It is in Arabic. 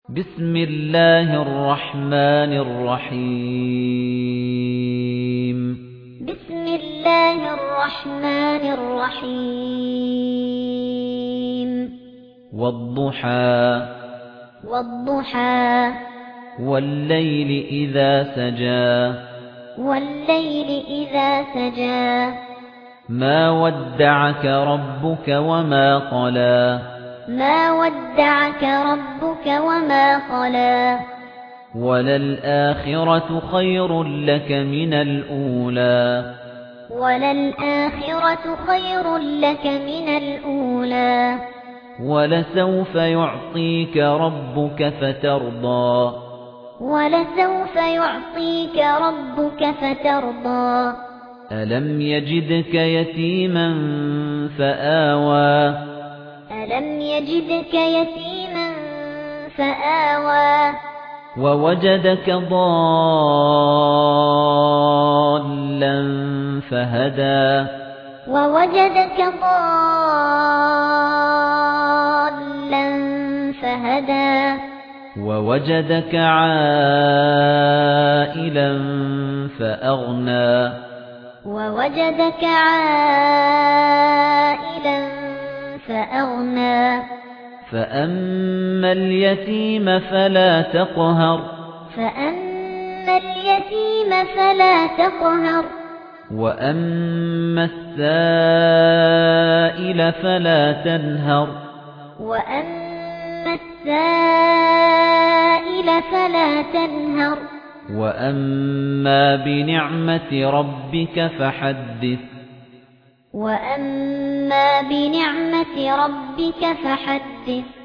بسم الله الرحمن الرحيم بسم الله الرحمن الرحيم والضحى والضحى والليل إذا سجى والليل إذا سجى ما ودعك ربك وما قلى ما ودعك ربك وما قلى وللآخرة خير لك من الأولى وللآخرة خير لك من الأولى ولسوف يعطيك ربك فترضى ولسوف يعطيك ربك فترضى ألم يجدك يتيما فآوى ألم يجدك يتيما فآوى ووجدك ضالا فهدى ووجدك ضالا فهدى ووجدك عائلا فأغنى ووجدك عائلا فأغنى فأما اليتيم فلا تقهر فأما اليتيم فلا تقهر وأما السائل فلا تنهر وأما السائل فلا تنهر وأما بنعمة ربك فحدث وأما بنعمة ربك فحدث